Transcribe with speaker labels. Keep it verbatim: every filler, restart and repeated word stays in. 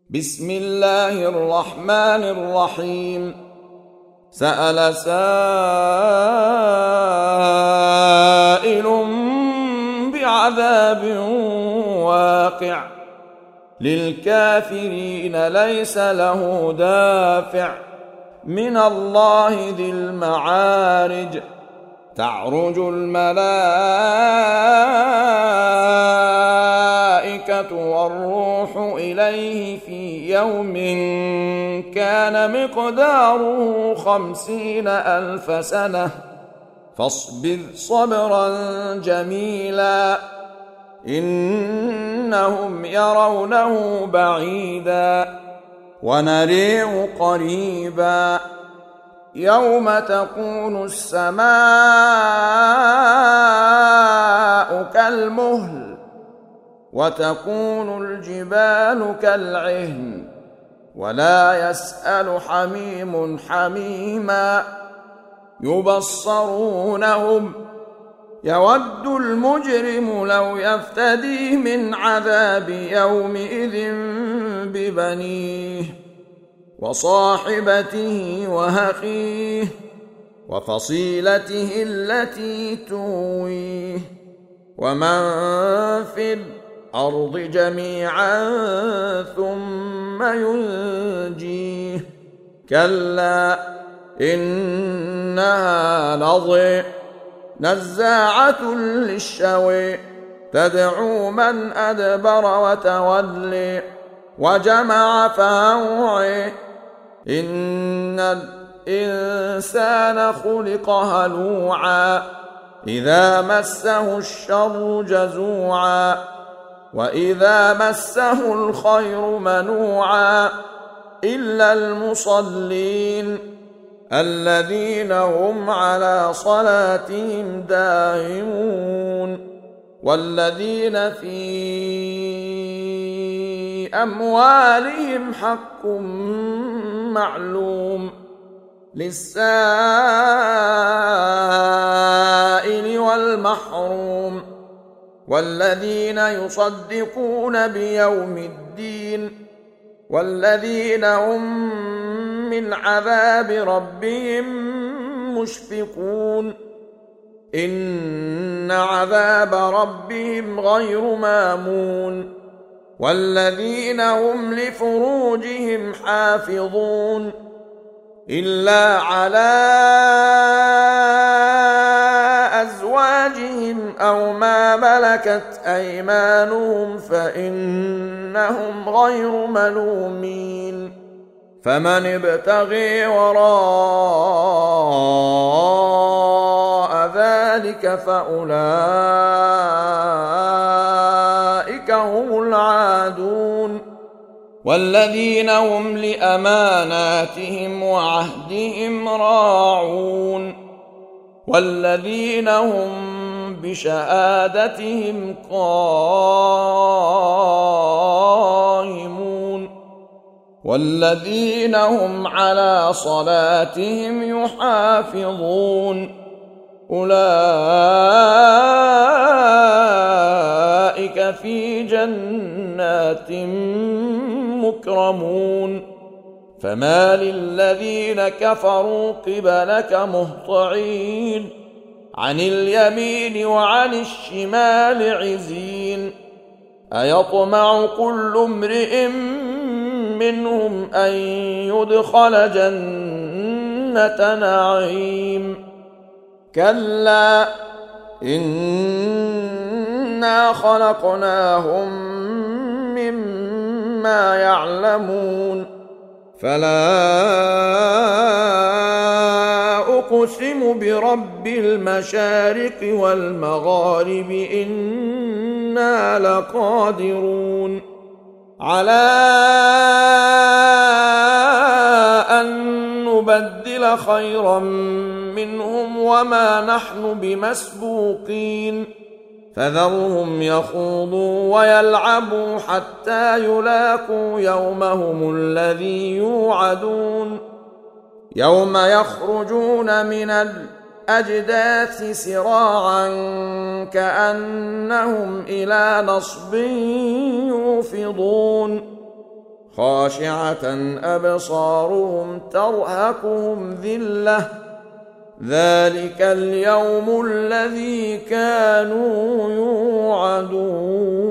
Speaker 1: بسم الله الرحمن الرحيم. سأل سائل بعذاب واقع للكافرين ليس له دافع من الله ذي المعارج. تعرج الملائكة والروح إليه في يوم كان مقداره خمسين ألف سنة فاصبر صبرا جميلا إنهم يرونه بعيدا ونريه قريبا يوم تكون السماء كالمهل وتكون الجبال كالعهن ولا يسأل حميم حميما يبصرونهم يود المجرم لو يفتدي من عذاب يومئذ ببنيه وصاحبته وأخيه وفصيلته التي تؤويه ومن في الأرض جميعا ثم ينجيه كلا إنها لظى نزاعة للشوى تدعو من أدبر وتولي وجمع فأوعي إن الإنسان خلق هلوعا إذا مسه الشر جزوعا وإذا مسه الخير منوعا إلا المصلين الذين هم على صلاتهم دائمون والذين في أموالهم حق معلوم للسائل والمحروم والذين يصدقون بيوم الدين والذين هم من عذاب ربهم مشفقون إن عذاب ربهم غير مامون والذين هم لفروجهم حافظون إلا على أزواجهم أو ما ملكت أيمانهم فإنهم غير ملومين فمن ابتغي وراء ذلك فأولئك هم العادون والذين هم لأماناتهم وعهدهم راعون والذين هم بشهادتهم قائمون والذين هم على صلاتهم يحافظون أولئك في جنات مكرمون فما للذين كفروا قبلك مهطعين عن اليمين وعن الشمال عزين أيطمع كل امرئ منهم أن يدخل جنة نعيم كلا إنا خلقناهم مما يعلمون فلا أقسم برب المشارق والمغارب إنا لقادرون على أن نبدل خيرا منهم وما نحن بمسبوقين فذرهم يخوضوا ويلعبوا حتى يلاقوا يومهم الذي يوعدون يوم يخرجون من الأجداث سراعا كأنهم إلى نصب يوفضون خاشعة أبصارهم ترهقهم ذلة ذلك اليوم الذي كانوا يوعدون.